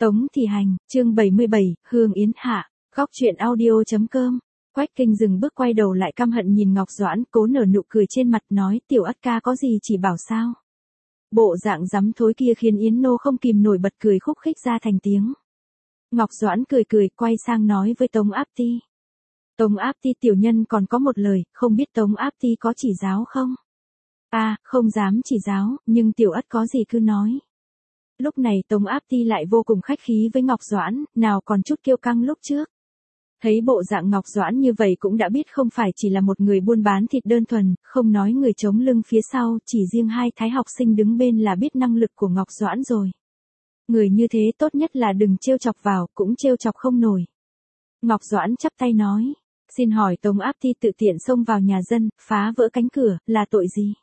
Tống Thị Hành, chương 77, Hương Yến Hạ, góc truyện audio.com. Quách Kinh dừng bước quay đầu lại căm hận nhìn Ngọc Doãn, cố nở nụ cười trên mặt nói tiểu ất ca có gì chỉ bảo sao. Bộ dạng rắm thối kia khiến Yến Nô không kìm nổi bật cười khúc khích ra thành tiếng. Ngọc Doãn cười cười quay sang nói với Tống Áp Ti. Tống Áp Ti tiểu nhân còn có một lời, không biết Tống Áp Ti có chỉ giáo không? Không dám chỉ giáo, nhưng tiểu ất có gì cứ nói. Lúc này Tống Áp Ti lại vô cùng khách khí với Ngọc Doãn, nào còn chút kiêu căng lúc trước. Thấy bộ dạng Ngọc Doãn như vậy cũng đã biết không phải chỉ là một người buôn bán thịt đơn thuần, không nói người chống lưng phía sau, chỉ riêng hai thái học sinh đứng bên là biết năng lực của Ngọc Doãn rồi. Người như thế tốt nhất là đừng trêu chọc vào, cũng trêu chọc không nổi. Ngọc Doãn chắp tay nói, xin hỏi Tống Áp Ti tự tiện xông vào nhà dân, phá vỡ cánh cửa, là tội gì?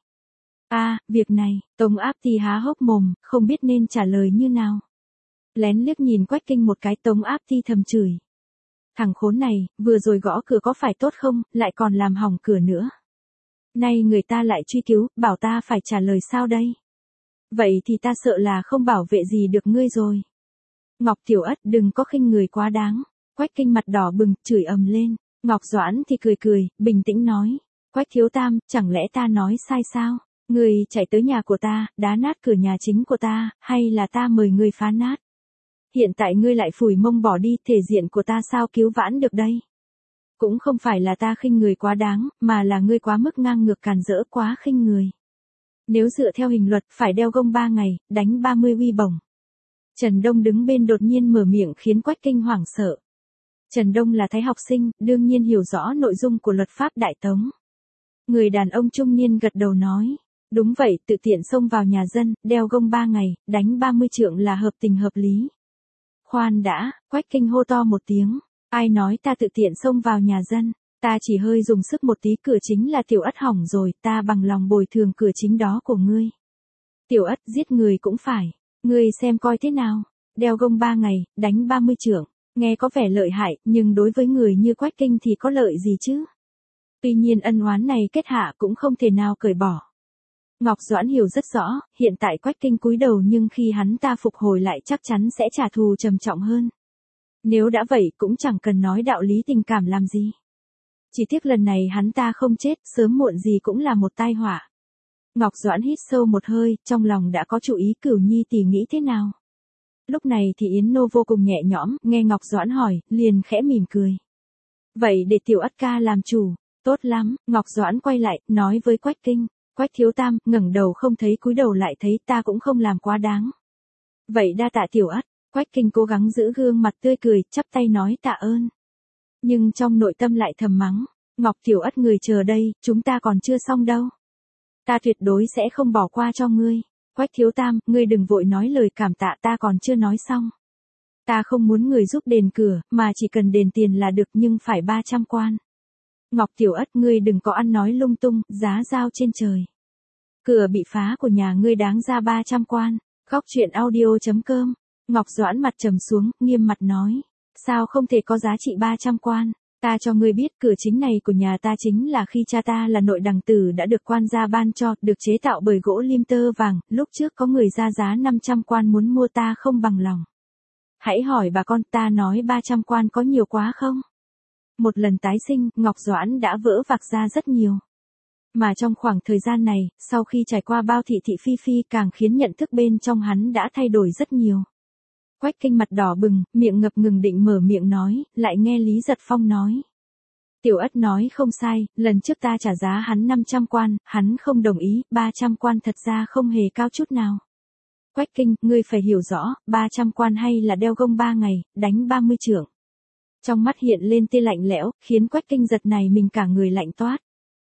Việc này, Tống Áp Ti há hốc mồm, không biết nên trả lời như nào. Lén liếc nhìn Quách Kinh một cái, Tống Áp Ti thầm chửi. Thằng khốn này, vừa rồi gõ cửa có phải tốt không, lại còn làm hỏng cửa nữa. Nay người ta lại truy cứu, bảo ta phải trả lời sao đây? Vậy thì ta sợ là không bảo vệ gì được ngươi rồi. Ngọc tiểu ất đừng có khinh người quá đáng. Quách Kinh mặt đỏ bừng, chửi ầm lên. Ngọc Doãn thì cười cười, bình tĩnh nói. Quách thiếu tam, chẳng lẽ ta nói sai sao? Ngươi chạy tới nhà của ta, đá nát cửa nhà chính của ta, hay là ta mời ngươi phá nát? Hiện tại ngươi lại phủi mông bỏ đi, thể diện của ta sao cứu vãn được đây? Cũng không phải là ta khinh người quá đáng, mà là ngươi quá mức ngang ngược càn rỡ quá khinh người. Nếu dựa theo hình luật, phải đeo gông 3 ngày, đánh 30 uy bổng. Trần Đông đứng bên đột nhiên mở miệng khiến Quách Kinh hoảng sợ. Trần Đông là thái học sinh, đương nhiên hiểu rõ nội dung của luật pháp Đại Tống. Người đàn ông trung niên gật đầu nói. Đúng vậy, tự tiện xông vào nhà dân, đeo gông 3 ngày, đánh 30 trượng là hợp tình hợp lý. Khoan đã, Quách Kinh hô to một tiếng. Ai nói ta tự tiện xông vào nhà dân, ta chỉ hơi dùng sức một tí, cửa chính là tiểu ất hỏng rồi, ta bằng lòng bồi thường cửa chính đó của ngươi. Tiểu ất giết người cũng phải, ngươi xem coi thế nào, đeo gông 3 ngày, đánh 30 trượng, nghe có vẻ lợi hại, nhưng đối với người như Quách Kinh thì có lợi gì chứ? Tuy nhiên ân oán này kết hạ cũng không thể nào cởi bỏ. Ngọc Doãn hiểu rất rõ, hiện tại Quách Kinh cúi đầu nhưng khi hắn ta phục hồi lại chắc chắn sẽ trả thù trầm trọng hơn. Nếu đã vậy cũng chẳng cần nói đạo lý tình cảm làm gì. Chỉ tiếc lần này hắn ta không chết, sớm muộn gì cũng là một tai họa. Ngọc Doãn hít sâu một hơi, trong lòng đã có chủ ý Cửu Nhi tỷ nghĩ thế nào. Lúc này thì Yến Nô vô cùng nhẹ nhõm, nghe Ngọc Doãn hỏi, liền khẽ mỉm cười. Vậy để tiểu ất ca làm chủ, tốt lắm, Ngọc Doãn quay lại, nói với Quách Kinh. Quách thiếu tam, ngẩng đầu không thấy cúi đầu lại thấy, ta cũng không làm quá đáng. Vậy đa tạ tiểu ất. Quách Kinh cố gắng giữ gương mặt tươi cười, chắp tay nói tạ ơn. Nhưng trong nội tâm lại thầm mắng, Ngọc tiểu ất người chờ đây, chúng ta còn chưa xong đâu. Ta tuyệt đối sẽ không bỏ qua cho ngươi. Quách thiếu tam, ngươi đừng vội nói lời cảm tạ, ta còn chưa nói xong. Ta không muốn người giúp đền cửa, mà chỉ cần đền tiền là được, nhưng phải 300 quan. Ngọc tiểu ất, ngươi đừng có ăn nói lung tung, giá giao trên trời. Cửa bị phá của nhà ngươi đáng ra 300 quan. Góc truyện audio.com. Ngọc Doãn mặt trầm xuống, nghiêm mặt nói. Sao không thể có giá trị 300 quan? Ta cho ngươi biết, cửa chính này của nhà ta chính là khi cha ta là nội đằng tử đã được quan gia ban cho, được chế tạo bởi gỗ lim tơ vàng, lúc trước có người ra giá 500 quan muốn mua, ta không bằng lòng. Hãy hỏi bà con, ta nói 300 quan có nhiều quá không? Một lần tái sinh, Ngọc Doãn đã vỡ vạc ra rất nhiều. Mà trong khoảng thời gian này, sau khi trải qua bao thị thị phi phi càng khiến nhận thức bên trong hắn đã thay đổi rất nhiều. Quách Kinh mặt đỏ bừng, miệng ngập ngừng định mở miệng nói, lại nghe Lý Giật Phong nói. Tiểu ất nói không sai, lần trước ta trả giá hắn 500 quan, hắn không đồng ý, 300 quan thật ra không hề cao chút nào. Quách Kinh, ngươi phải hiểu rõ, 300 quan hay là đeo gông 3 ngày, đánh 30 trượng. Trong mắt hiện lên tia lạnh lẽo, khiến Quách Kinh giật này mình cả người lạnh toát.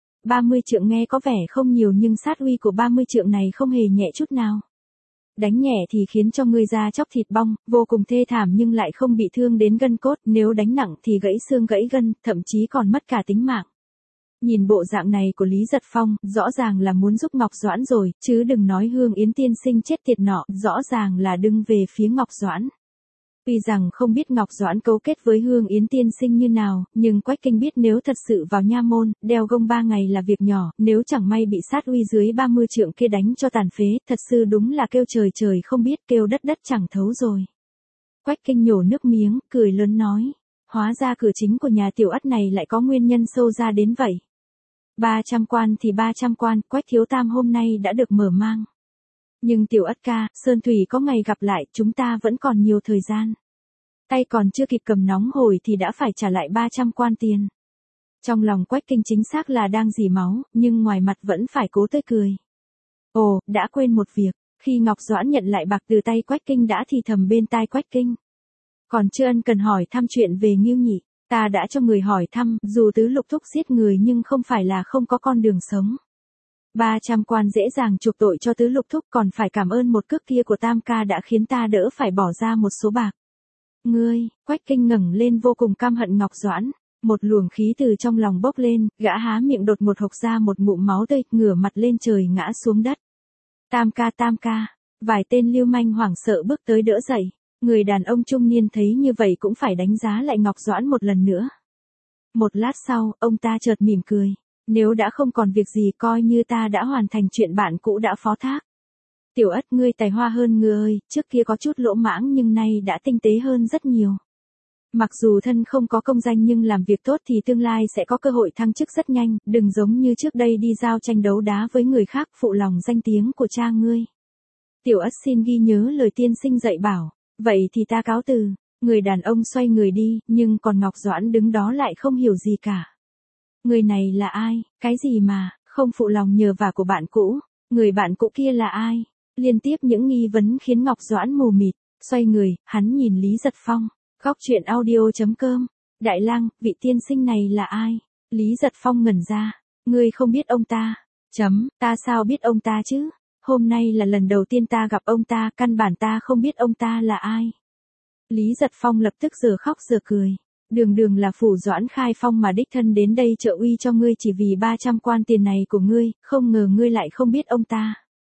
30 trượng nghe có vẻ không nhiều nhưng sát uy của 30 trượng này không hề nhẹ chút nào. Đánh nhẹ thì khiến cho ngươi da chóc thịt bong, vô cùng thê thảm nhưng lại không bị thương đến gân cốt, nếu đánh nặng thì gãy xương gãy gân, thậm chí còn mất cả tính mạng. Nhìn bộ dạng này của Lý Giật Phong, rõ ràng là muốn giúp Ngọc Doãn rồi, chứ đừng nói Hương Yến tiên sinh chết tiệt nọ, rõ ràng là đứng về phía Ngọc Doãn. Tuy rằng không biết Ngọc Doãn cấu kết với Hương Yến tiên sinh như nào, nhưng Quách Kinh biết nếu thật sự vào nha môn, đeo gông 3 ngày là việc nhỏ, nếu chẳng may bị sát uy dưới 30 trượng kia đánh cho tàn phế, thật sự đúng là kêu trời trời không biết, kêu đất đất chẳng thấu rồi. Quách Kinh nhổ nước miếng, cười lớn nói. Hóa ra cửa chính của nhà Tiểu Ất này lại có nguyên nhân sâu ra đến vậy. 300 quan thì 300 quan, Quách thiếu tam hôm nay đã được mở mang. Nhưng Tiểu Ất ca, Sơn Thủy có ngày gặp lại, chúng ta vẫn còn nhiều thời gian. Tay còn chưa kịp cầm nóng hổi thì đã phải trả lại 300 quan tiền. Trong lòng Quách Kinh chính xác là đang rỉ máu, nhưng ngoài mặt vẫn phải cố tươi cười. Ồ, đã quên một việc, khi Ngọc Doãn nhận lại bạc từ tay Quách Kinh đã thì thầm bên tai Quách Kinh. Còn chưa ân cần hỏi thăm chuyện về Ngưu Nhị, ta đã cho người hỏi thăm, dù Tứ Lục Thúc giết người nhưng không phải là không có con đường sống. 300 quan dễ dàng chuộc tội cho Tứ Lục Thúc, còn phải cảm ơn một cước kia của Tam ca đã khiến ta đỡ phải bỏ ra một số bạc. Ngươi, Quách Kinh ngẩng lên vô cùng căm hận Ngọc Doãn, một luồng khí từ trong lòng bốc lên, gã há miệng đột ngột hộc ra một ngụm máu tươi, ngửa mặt lên trời ngã xuống đất. Tam ca, vài tên lưu manh hoảng sợ bước tới đỡ dậy, người đàn ông trung niên thấy như vậy cũng phải đánh giá lại Ngọc Doãn một lần nữa. Một lát sau, ông ta chợt mỉm cười, nếu đã không còn việc gì coi như ta đã hoàn thành chuyện bạn cũ đã phó thác. Tiểu Ất ngươi tài hoa hơn ngươi ơi, trước kia có chút lỗ mãng nhưng nay đã tinh tế hơn rất nhiều. Mặc dù thân không có công danh nhưng làm việc tốt thì tương lai sẽ có cơ hội thăng chức rất nhanh, đừng giống như trước đây đi giao tranh đấu đá với người khác phụ lòng danh tiếng của cha ngươi. Tiểu Ất xin ghi nhớ lời tiên sinh dạy bảo, vậy thì ta cáo từ. Người đàn ông xoay người đi, nhưng còn Ngọc Doãn đứng đó lại không hiểu gì cả. Người này là ai, cái gì mà, không phụ lòng nhờ vả của bạn cũ, người bạn cũ kia là ai? Liên tiếp những nghi vấn khiến Ngọc Doãn mù mịt, xoay người, hắn nhìn Lý Giật Phong. Góc truyện audio.com. Đại lang, vị tiên sinh này là ai? Lý Giật Phong ngẩn ra. Ngươi không biết ông ta. Ta sao biết ông ta chứ? Hôm nay là lần đầu tiên ta gặp ông ta, căn bản ta không biết ông ta là ai. Lý Giật Phong lập tức giờ khóc giờ cười. Đường là phủ Doãn Khai Phong mà đích thân đến đây trợ uy cho ngươi chỉ vì 300 quan tiền này của ngươi, không ngờ ngươi lại không biết ông ta.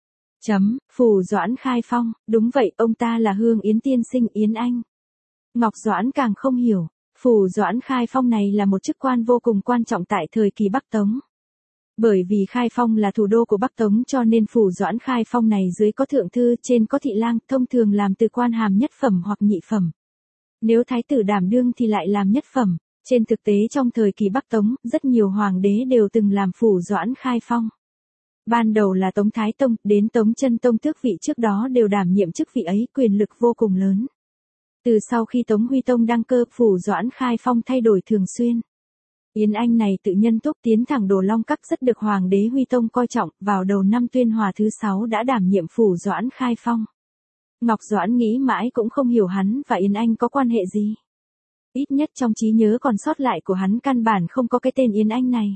Phủ Doãn Khai Phong, đúng vậy, ông ta là Hương Yến tiên sinh Yến Anh. Ngọc Doãn càng không hiểu, phủ Doãn Khai Phong này là một chức quan vô cùng quan trọng tại thời kỳ Bắc Tống. Bởi vì Khai Phong là thủ đô của Bắc Tống cho nên phủ Doãn Khai Phong này dưới có thượng thư, trên có thị lang, thông thường làm từ quan hàm nhất phẩm hoặc nhị phẩm. Nếu thái tử đảm đương thì lại làm nhất phẩm. Trên thực tế trong thời kỳ Bắc Tống, rất nhiều hoàng đế đều từng làm phủ Doãn Khai Phong. Ban đầu là Tống Thái Tông, đến Tống Chân Tông tước vị trước đó đều đảm nhiệm chức vị ấy, quyền lực vô cùng lớn. Từ sau khi Tống Huy Tông đăng cơ, phủ Doãn Khai Phong thay đổi thường xuyên. Yến Anh này tự nhân túc tiến thẳng Đồ Long Các rất được Hoàng đế Huy Tông coi trọng, vào đầu năm Tuyên Hòa thứ 6 đã đảm nhiệm phủ Doãn Khai Phong. Ngọc Doãn nghĩ mãi cũng không hiểu hắn và Yến Anh có quan hệ gì. Ít nhất trong trí nhớ còn sót lại của hắn căn bản không có cái tên Yến Anh này.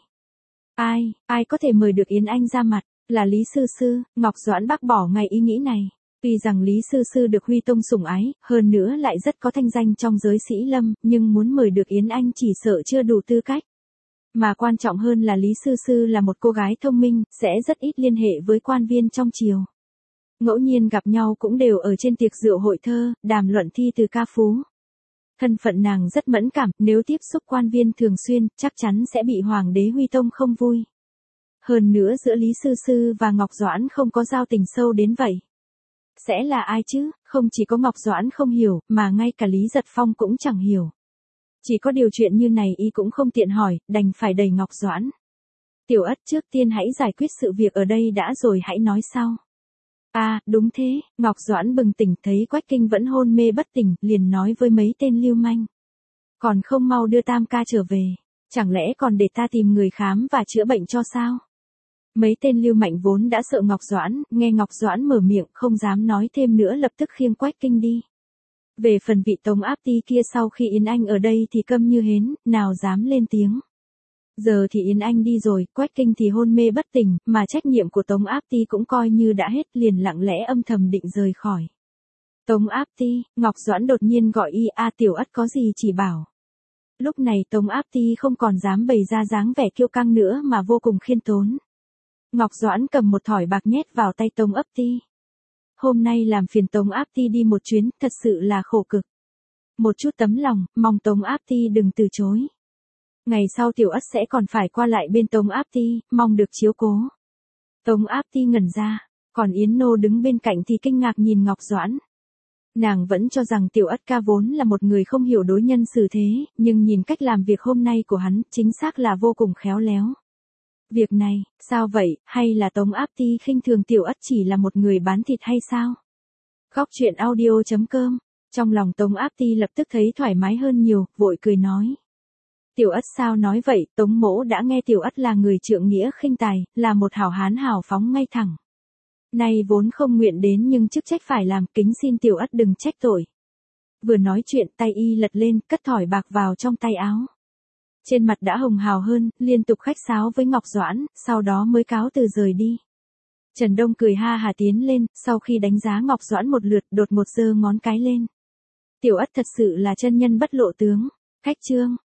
Ai có thể mời được Yến Anh ra mặt, là Lý Sư Sư. Ngọc Doãn bác bỏ ngay ý nghĩ này. Tuy rằng Lý Sư Sư được Huy Tông sủng ái, hơn nữa lại rất có thanh danh trong giới sĩ lâm, nhưng muốn mời được Yến Anh chỉ sợ chưa đủ tư cách. Mà quan trọng hơn là Lý Sư Sư là một cô gái thông minh, sẽ rất ít liên hệ với quan viên trong triều. Ngẫu nhiên gặp nhau cũng đều ở trên tiệc rượu hội thơ, đàm luận thi từ ca phú. Thân phận nàng rất mẫn cảm, nếu tiếp xúc quan viên thường xuyên, chắc chắn sẽ bị Hoàng đế Huy Tông không vui. Hơn nữa giữa Lý Sư Sư và Ngọc Doãn không có giao tình sâu đến vậy. Sẽ là ai chứ, không chỉ có Ngọc Doãn không hiểu, mà ngay cả Lý Giật Phong cũng chẳng hiểu. Chỉ có điều chuyện như này y cũng không tiện hỏi, đành phải đẩy Ngọc Doãn. Tiểu Ất, trước tiên hãy giải quyết sự việc ở đây đã rồi hãy nói sau. Đúng thế, Ngọc Doãn bừng tỉnh thấy Quách Kinh vẫn hôn mê bất tỉnh, liền nói với mấy tên lưu manh. Còn không mau đưa Tam ca trở về, chẳng lẽ còn để ta tìm người khám và chữa bệnh cho sao? Mấy tên lưu mạnh vốn đã sợ Ngọc Doãn, nghe Ngọc Doãn mở miệng không dám nói thêm nữa lập tức khiêng Quách Kinh đi. Về phần vị Tống Áp Ti kia sau khi Yến Anh ở đây thì câm như hến, nào dám lên tiếng. Giờ thì Yến Anh đi rồi, Quách Kinh thì hôn mê bất tỉnh, mà trách nhiệm của Tống Áp Ti cũng coi như đã hết, liền lặng lẽ âm thầm định rời khỏi. Tống Áp Ti, Ngọc Doãn đột nhiên gọi y, Tiểu Ất có gì chỉ bảo. Lúc này Tống Áp Ti không còn dám bày ra dáng vẻ kiêu căng nữa mà vô cùng khiêm tốn. Ngọc Doãn cầm một thỏi bạc nhét vào tay Tống Áp Ti. Hôm nay làm phiền Tống Áp Ti đi một chuyến, thật sự là khổ cực. Một chút tấm lòng, mong Tống Áp Ti đừng từ chối. Ngày sau Tiểu Ất sẽ còn phải qua lại bên Tống Áp Ti, mong được chiếu cố. Tống Áp Ti ngẩn ra, còn Yến Nô đứng bên cạnh thì kinh ngạc nhìn Ngọc Doãn. Nàng vẫn cho rằng Tiểu Ất ca vốn là một người không hiểu đối nhân xử thế, nhưng nhìn cách làm việc hôm nay của hắn, chính xác là vô cùng khéo léo. Việc này, sao vậy, hay là Tống Áp Ti khinh thường Tiểu Ất chỉ là một người bán thịt hay sao? Góc truyện audio.com. Trong lòng Tống Áp Ti lập tức thấy thoải mái hơn nhiều, vội cười nói. Tiểu Ất sao nói vậy, Tống mỗ đã nghe Tiểu Ất là người trượng nghĩa khinh tài, là một hảo hán hào phóng ngay thẳng. Nay vốn không nguyện đến nhưng chức trách phải làm, kính xin Tiểu Ất đừng trách tội. Vừa nói chuyện tay y lật lên, cất thỏi bạc vào trong tay áo. Trên mặt đã hồng hào hơn, liên tục khách sáo với Ngọc Doãn, sau đó mới cáo từ rời đi. Trần Đông cười ha hà tiến lên, sau khi đánh giá Ngọc Doãn một lượt, đột một giơ ngón cái lên. Tiểu Ất thật sự là chân nhân bất lộ tướng. Khách trương,